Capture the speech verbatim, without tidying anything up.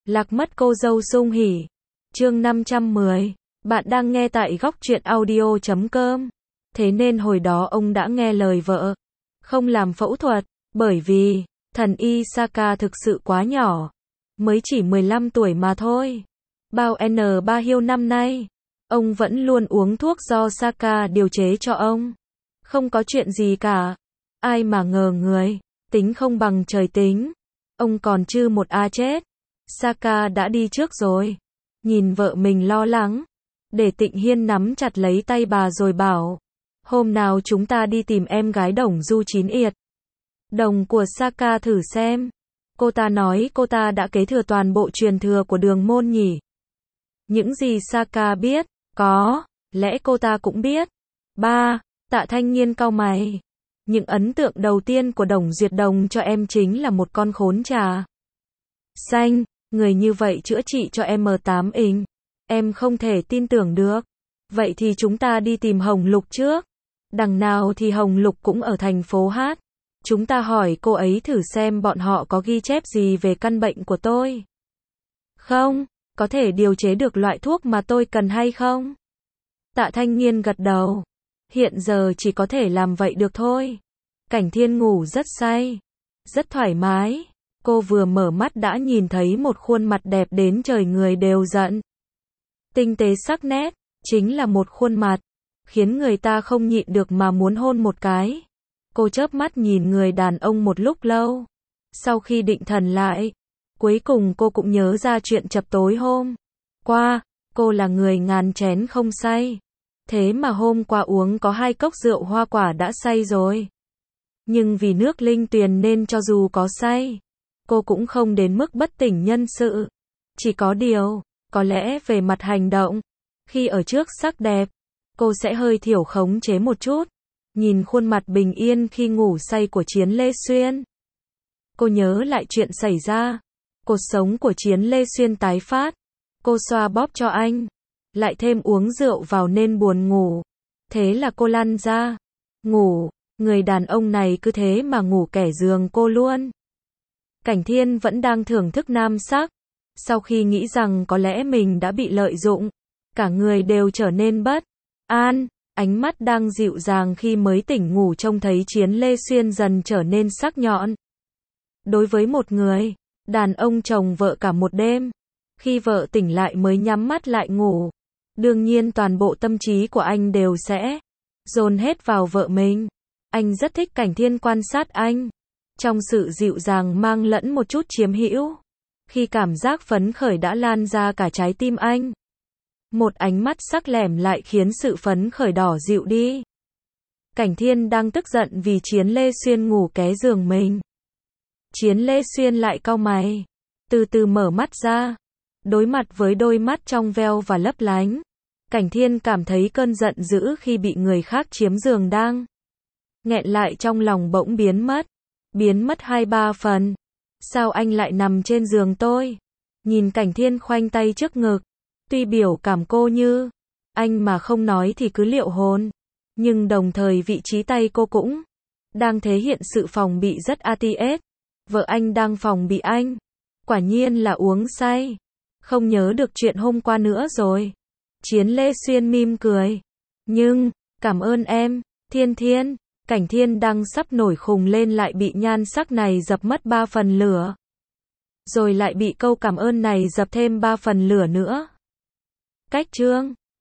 Lạc mất cô dâu sung hỉ. Chương năm trăm mười. Bạn đang nghe tại góc truyện audio chấm com. Thế nên hồi đó ông đã nghe lời vợ, không làm phẫu thuật, bởi vì thần y Saka thực sự quá nhỏ, mới chỉ mười lăm tuổi mà thôi. Bao N ba hiêu năm nay, ông vẫn luôn uống thuốc do Saka điều chế cho ông. Không có chuyện gì cả. Ai mà ngờ người, tính không bằng trời tính. Ông còn chưa một a chết. Saka đã đi trước rồi. Nhìn vợ mình lo lắng, để Tịnh Hiên nắm chặt lấy tay bà rồi bảo, hôm nào chúng ta đi tìm em gái Đồng Du Chín Yệt. Đồng của Saka thử xem. Cô ta nói cô ta đã kế thừa toàn bộ truyền thừa của Đường Môn nhỉ. Những gì Saka biết, có lẽ cô ta cũng biết. Ba, Tạ Thanh Nhiên cau mày. Những ấn tượng đầu tiên của Đồng Duyệt Đồng cho em chính là một con khốn trà xanh. Người như vậy chữa trị cho em M tám inch. Em không thể tin tưởng được. Vậy thì chúng ta đi tìm Hồng Lục trước. Đằng nào thì Hồng Lục cũng ở thành phố Hát. Chúng ta hỏi cô ấy thử xem bọn họ có ghi chép gì về căn bệnh của tôi. Không, có thể điều chế được loại thuốc mà tôi cần hay không? Tạ Thanh Nhiên gật đầu. Hiện giờ chỉ có thể làm vậy được thôi. Cảnh Thiên ngủ rất say, rất thoải mái. Cô vừa mở mắt đã nhìn thấy một khuôn mặt đẹp đến trời người đều giận. Tinh tế sắc nét, chính là một khuôn mặt, khiến người ta không nhịn được mà muốn hôn một cái. Cô chớp mắt nhìn người đàn ông một lúc lâu. Sau khi định thần lại, cuối cùng cô cũng nhớ ra chuyện chập tối hôm qua. Cô là người ngàn chén không say. Thế mà hôm qua uống có hai cốc rượu hoa quả đã say rồi. Nhưng vì nước linh tuyền nên cho dù có say, cô cũng không đến mức bất tỉnh nhân sự. Chỉ có điều, có lẽ về mặt hành động, khi ở trước sắc đẹp, cô sẽ hơi thiểu khống chế một chút. Nhìn khuôn mặt bình yên khi ngủ say của Chiến Lê Xuyên, cô nhớ lại chuyện xảy ra. Cuộc sống của Chiến Lê Xuyên tái phát. Cô xoa bóp cho anh, lại thêm uống rượu vào nên buồn ngủ. Thế là cô lăn ra, ngủ. Người đàn ông này cứ thế mà ngủ kẻ giường cô luôn. Cảnh Thiên vẫn đang thưởng thức nam sắc. Sau khi nghĩ rằng có lẽ mình đã bị lợi dụng, cả người đều trở nên bất an. Ánh mắt đang dịu dàng khi mới tỉnh ngủ trông thấy Chiến Lê Xuyên dần trở nên sắc nhọn. Đối với một người đàn ông chồng vợ cả một đêm, khi vợ tỉnh lại mới nhắm mắt lại ngủ, đương nhiên toàn bộ tâm trí của anh đều sẽ dồn hết vào vợ mình. Anh rất thích Cảnh Thiên quan sát anh, trong sự dịu dàng mang lẫn một chút chiếm hữu. Khi cảm giác phấn khởi đã lan ra cả trái tim anh, một ánh mắt sắc lẻm lại khiến sự phấn khởi đỏ dịu đi. Cảnh Thiên đang tức giận vì Chiến Lê Xuyên ngủ ké giường mình. Chiến Lê Xuyên lại cau mày, từ từ mở mắt ra, đối mặt với đôi mắt trong veo và lấp lánh. Cảnh Thiên cảm thấy cơn giận dữ khi bị người khác chiếm giường đang nghẹn lại trong lòng bỗng biến mất, biến mất hai ba phần. Sao anh lại nằm trên giường tôi? Nhìn Cảnh Thiên khoanh tay trước ngực, tuy biểu cảm cô như anh mà không nói thì cứ liệu hồn, nhưng đồng thời vị trí tay cô cũng đang thể hiện sự phòng bị rất a tê ét. Vợ anh đang phòng bị anh, quả nhiên là uống say, không nhớ được chuyện hôm qua nữa rồi. Chiến Lê Xuyên mỉm cười, nhưng cảm ơn em, Thiên Thiên. Cảnh Thiên đang sắp nổi khùng lên lại bị nhan sắc này dập mất ba phần lửa. Rồi lại bị câu cảm ơn này dập thêm ba phần lửa nữa. Cách chương